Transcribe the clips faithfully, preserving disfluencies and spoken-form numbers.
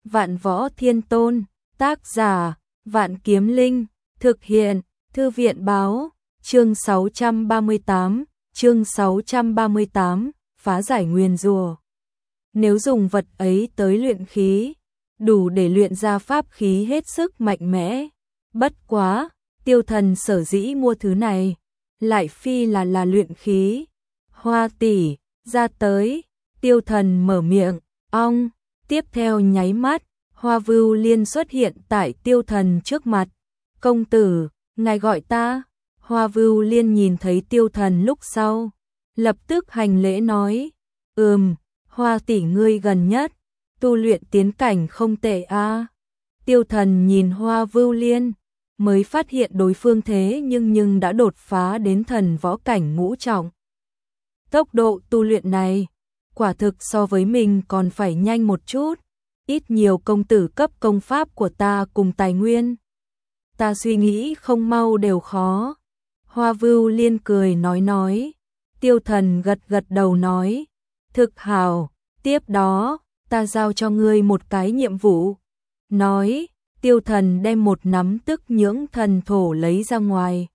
Vạn Võ Thiên Tôn, tác giả, Vạn Kiếm Linh, thực hiện, Thư viện báo, chương sáu trăm ba mươi tám, chương sáu trăm ba mươi tám, phá giải nguyền rủa. Nếu dùng vật ấy tới luyện khí, đủ để luyện ra pháp khí hết sức mạnh mẽ. Bất quá, Tiêu Thần sở dĩ mua thứ này, lại phi là là luyện khí. Hoa tỷ, ra tới, Tiêu Thần mở miệng, ong, tiếp theo nháy mắt, Hoa Vưu Liên xuất hiện tại Tiêu Thần trước mặt. Công tử, ngài gọi ta. Hoa Vưu Liên nhìn thấy Tiêu Thần lúc sau, lập tức hành lễ nói, ừm, Hoa tỷ ngươi gần nhất, tu luyện tiến cảnh không tệ a. Tiêu Thần nhìn Hoa Vưu Liên, mới phát hiện đối phương thế nhưng nhưng đã đột phá đến thần võ cảnh ngũ trọng. Tốc độ tu luyện này, quả thực so với mình còn phải nhanh một chút, ít nhiều công tử cấp công pháp của ta cùng tài nguyên. Ta suy nghĩ không mau đều khó. Hoa Vưu Liên cười nói nói. Tiêu Thần gật gật đầu nói, thực hào, tiếp đó, ta giao cho ngươi một cái nhiệm vụ. Nói, Tiêu Thần đem một nắm tức nhưỡng thần thổ lấy ra ngoài.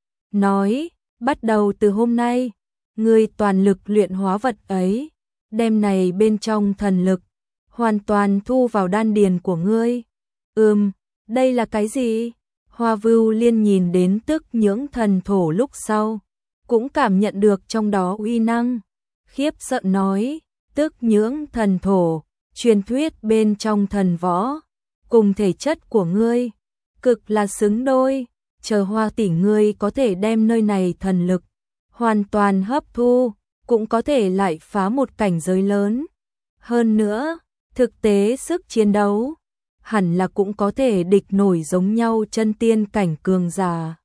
Nói, bắt đầu từ hôm nay, ngươi toàn lực luyện hóa vật ấy, đem này bên trong thần lực, hoàn toàn thu vào đan điền của ngươi. Ừm, đây là cái gì? Hoa Vưu Liên nhìn đến tức nhưỡng thần thổ lúc sau, cũng cảm nhận được trong đó uy năng. Khiếp sợ nói, tức nhưỡng thần thổ, truyền thuyết bên trong thần võ, cùng thể chất của ngươi, cực là xứng đôi, chờ Hoa tỷ ngươi có thể đem nơi này thần lực, hoàn toàn hấp thu, cũng có thể lại phá một cảnh giới lớn. Hơn nữa, thực tế sức chiến đấu, hẳn là cũng có thể địch nổi giống nhau chân tiên cảnh cường giả.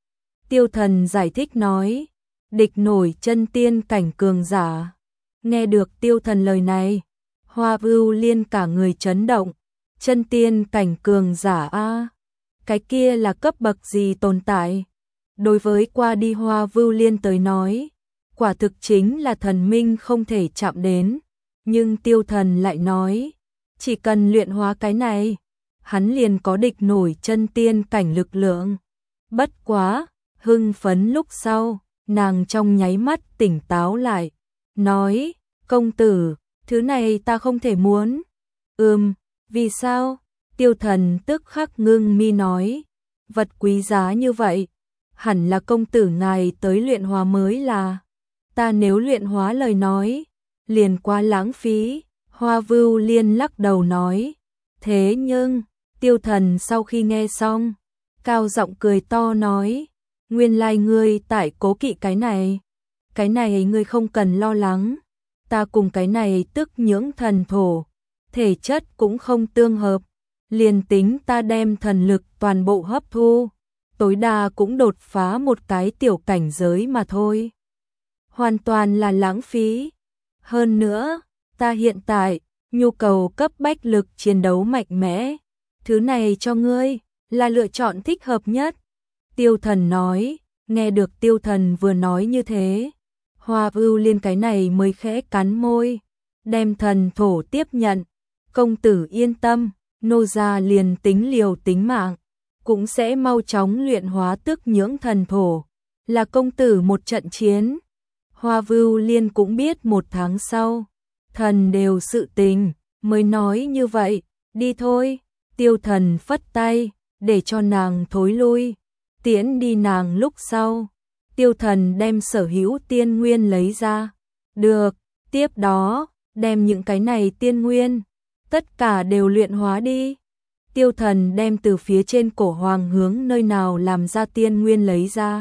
Tiêu Thần giải thích nói, địch nổi chân tiên cảnh cường giả. Nghe được Tiêu Thần lời này, Hoa Vưu Liên cả người chấn động, chân tiên cảnh cường giả a, cái kia là cấp bậc gì tồn tại? Đối với qua đi Hoa Vưu Liên tới nói, quả thực chính là thần minh không thể chạm đến, nhưng Tiêu Thần lại nói, chỉ cần luyện hóa cái này, hắn liền có địch nổi chân tiên cảnh lực lượng. Bất quá, hưng phấn lúc sau, nàng trong nháy mắt tỉnh táo lại, nói, công tử, thứ này ta không thể muốn. Ừm, vì sao? Tiêu Thần tức khắc ngưng mi nói, vật quý giá như vậy, hẳn là công tử ngài tới luyện hóa mới là. Ta nếu luyện hóa lời nói, liền quá lãng phí. Hoa Vưu Liên lắc đầu nói, thế nhưng, Tiêu Thần sau khi nghe xong, cao giọng cười to nói, nguyên lai ngươi tại cố kỵ cái này, cái này ngươi không cần lo lắng, ta cùng cái này tức nhưỡng thần thổ, thể chất cũng không tương hợp, liền tính ta đem thần lực toàn bộ hấp thu, tối đa cũng đột phá một cái tiểu cảnh giới mà thôi. Hoàn toàn là lãng phí. Hơn nữa, ta hiện tại, nhu cầu cấp bách lực chiến đấu mạnh mẽ, thứ này cho ngươi, là lựa chọn thích hợp nhất. Tiêu Thần nói, nghe được Tiêu Thần vừa nói như thế, Hoa Vưu Liên cái này mới khẽ cắn môi, đem thần thổ tiếp nhận, công tử yên tâm, nô gia liền tính liều tính mạng, cũng sẽ mau chóng luyện hóa tức nhưỡng thần thổ, là công tử một trận chiến. Hoa Vưu Liên cũng biết một tháng sau, thần đều sự tình, mới nói như vậy, đi thôi. Tiêu Thần phất tay, để cho nàng thối lui, tiễn đi nàng lúc sau. Tiêu Thần đem sở hữu tiên nguyên lấy ra, được, tiếp đó, đem những cái này tiên nguyên, tất cả đều luyện hóa đi. Tiêu Thần đem từ phía trên cổ hoàng hướng nơi nào làm ra tiên nguyên lấy ra.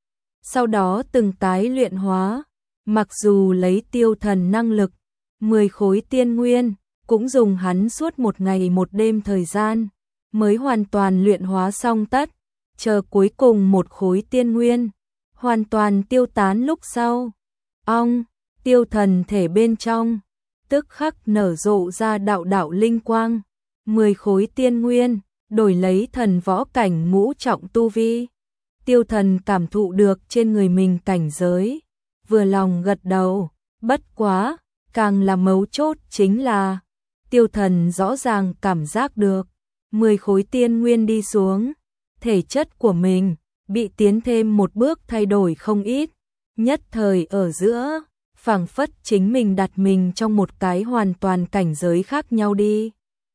Sau đó từng cái luyện hóa, mặc dù lấy Tiêu Thần năng lực, mười khối tiên nguyên, cũng dùng hắn suốt một ngày một đêm thời gian, mới hoàn toàn luyện hóa xong tất, chờ cuối cùng một khối tiên nguyên, hoàn toàn tiêu tán lúc sau. Ong, Tiêu Thần thể bên trong, tức khắc nở rộ ra đạo đạo linh quang, mười khối tiên nguyên, đổi lấy thần võ cảnh ngũ trọng tu vi. Tiêu Thần cảm thụ được trên người mình cảnh giới, vừa lòng gật đầu, bất quá, càng là mấu chốt chính là, Tiêu Thần rõ ràng cảm giác được, mười khối tiên nguyên đi xuống, thể chất của mình bị tiến thêm một bước thay đổi không ít, nhất thời ở giữa, phảng phất chính mình đặt mình trong một cái hoàn toàn cảnh giới khác nhau đi.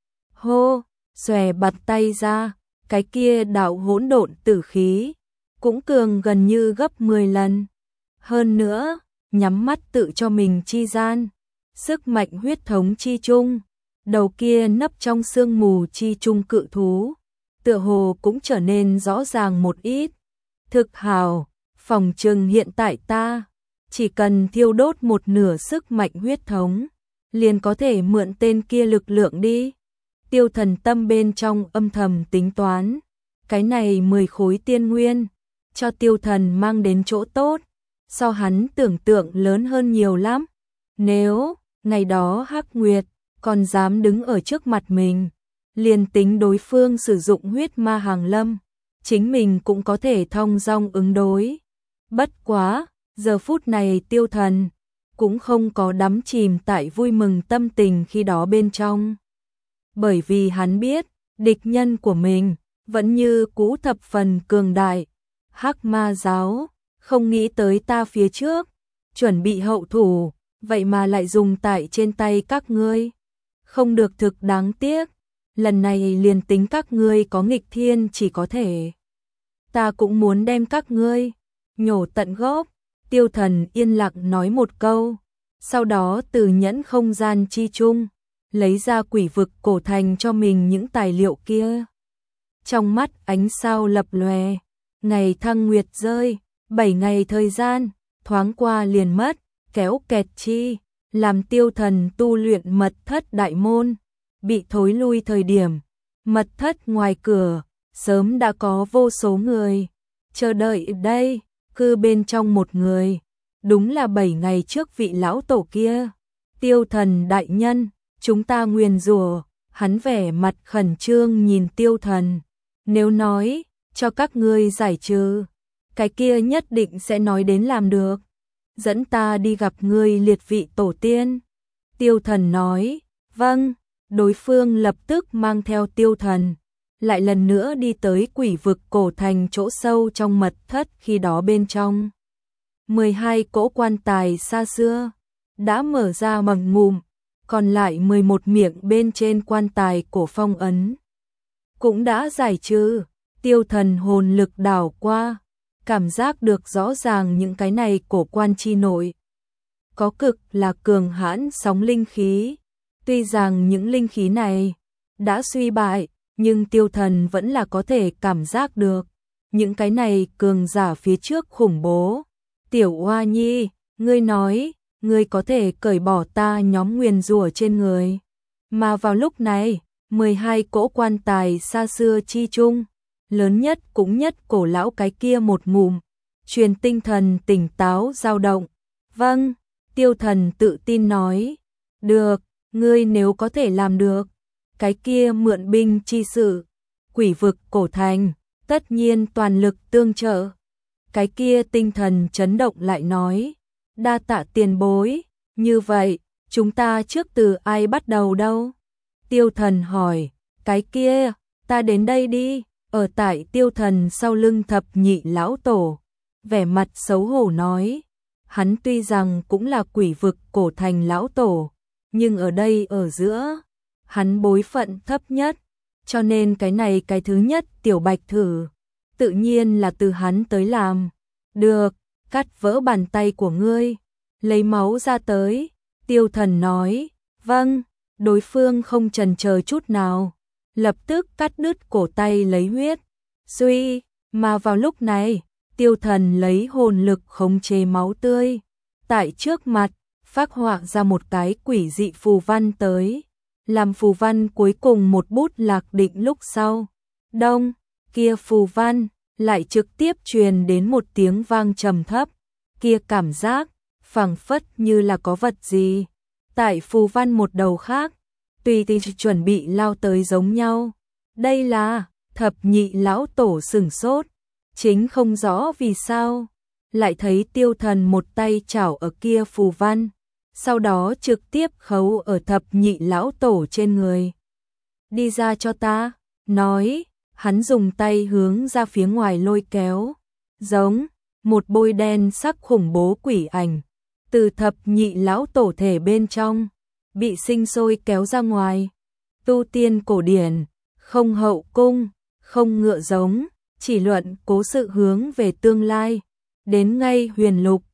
Hô, xòe bật tay ra, cái kia đạo hỗn độn tử khí, cũng cường gần như gấp mười lần. Hơn nữa, nhắm mắt tự cho mình chi gian, sức mạnh huyết thống chi chung, đầu kia nấp trong sương mù chi chung cự thú, tựa hồ cũng trở nên rõ ràng một ít. Thực hào, phòng trừng hiện tại ta, chỉ cần thiêu đốt một nửa sức mạnh huyết thống, liền có thể mượn tên kia lực lượng đi. Tiêu Thần tâm bên trong âm thầm tính toán, cái này mười khối tiên nguyên, cho Tiêu Thần mang đến chỗ tốt, so hắn tưởng tượng lớn hơn nhiều lắm. Nếu, ngày đó Hắc Nguyệt, còn dám đứng ở trước mặt mình, liền tính đối phương sử dụng huyết ma hàng lâm, chính mình cũng có thể thong dong ứng đối. Bất quá, giờ phút này Tiêu Thần cũng không có đắm chìm tại vui mừng tâm tình khi đó bên trong. Bởi vì hắn biết, địch nhân của mình vẫn như cũ thập phần cường đại. Hắc ma giáo, không nghĩ tới ta phía trước, chuẩn bị hậu thủ, vậy mà lại dùng tại trên tay các ngươi. Không được, thực đáng tiếc, lần này liền tính các ngươi có nghịch thiên chỉ có thể. Ta cũng muốn đem các ngươi nhổ tận gốc. Tiêu Thần yên lặng nói một câu, sau đó từ nhẫn không gian chi chung, lấy ra quỷ vực cổ thành cho mình những tài liệu kia. Trong mắt ánh sao lập lòe, ngày thăng nguyệt rơi, bảy ngày thời gian, thoáng qua liền mất, kéo kẹt chi, làm Tiêu Thần tu luyện mật thất đại môn, bị thối lui thời điểm. Mật thất ngoài cửa, sớm đã có vô số người, chờ đợi đây, cư bên trong một người, đúng là bảy ngày trước vị lão tổ kia. Tiêu Thần đại nhân, chúng ta nguyền rủa. Hắn vẻ mặt khẩn trương nhìn Tiêu Thần, nếu nói, cho các ngươi giải trừ, cái kia nhất định sẽ nói đến làm được. Dẫn ta đi gặp ngươi liệt vị tổ tiên. Tiêu Thần nói, vâng. Đối phương lập tức mang theo Tiêu Thần, lại lần nữa đi tới quỷ vực cổ thành chỗ sâu trong mật thất. Khi đó bên trong mười hai cỗ quan tài xa xưa đã mở ra bằng ngụm, còn lại mười một miệng bên trên quan tài cổ phong ấn cũng đã giải trừ. Tiêu Thần hồn lực đảo qua, cảm giác được rõ ràng những cái này cổ quan chi nội có cực là cường hãn sóng linh khí. Tuy rằng những linh khí này đã suy bại, nhưng Tiêu Thần vẫn là có thể cảm giác được những cái này cường giả phía trước khủng bố. Tiểu Oa Nhi, ngươi nói, ngươi có thể cởi bỏ ta nhóm nguyền rủa trên người. Mà vào lúc này, mười hai cỗ quan tài xa xưa chi chung, lớn nhất cũng nhất cổ lão cái kia một ngụm, truyền tinh thần tỉnh táo dao động. Vâng, Tiêu Thần tự tin nói, được, ngươi nếu có thể làm được, cái kia mượn binh chi sự, quỷ vực cổ thành, tất nhiên toàn lực tương trợ. Cái kia tinh thần chấn động lại nói, đa tạ tiền bối, như vậy, chúng ta trước từ ai bắt đầu đâu? Tiêu Thần hỏi, cái kia, ta đến đây đi. Ở tại Tiêu Thần sau lưng thập nhị lão tổ, vẻ mặt xấu hổ nói, hắn tuy rằng cũng là quỷ vực cổ thành lão tổ, nhưng ở đây ở giữa, hắn bối phận thấp nhất, cho nên cái này cái thứ nhất tiểu bạch thử, tự nhiên là từ hắn tới làm. Được, cắt vỡ bàn tay của ngươi, lấy máu ra tới. Tiêu Thần nói, vâng. Đối phương không chần chờ chút nào, lập tức cắt đứt cổ tay lấy huyết. Suy, mà vào lúc này, Tiêu Thần lấy hồn lực khống chế máu tươi, tại trước mặt phác họa ra một cái quỷ dị phù văn tới, làm phù văn cuối cùng một bút lạc định lúc sau. Đông, kia phù văn lại trực tiếp truyền đến một tiếng vang trầm thấp, kia cảm giác phảng phất như là có vật gì tại phù văn một đầu khác, tùy thì chuẩn bị lao tới giống nhau. Đây là thập nhị lão tổ sửng sốt, chính không rõ vì sao, lại thấy Tiêu Thần một tay chảo ở kia phù văn, sau đó trực tiếp khấu ở thập nhị lão tổ trên người. Đi ra cho ta, nói, hắn dùng tay hướng ra phía ngoài lôi kéo, giống một bôi đen sắc khủng bố quỷ ảnh, từ thập nhị lão tổ thể bên trong, bị sinh sôi kéo ra ngoài. Tu tiên cổ điển, không hậu cung, không ngựa giống, chỉ luận cố sự hướng về tương lai, đến ngay huyền lục,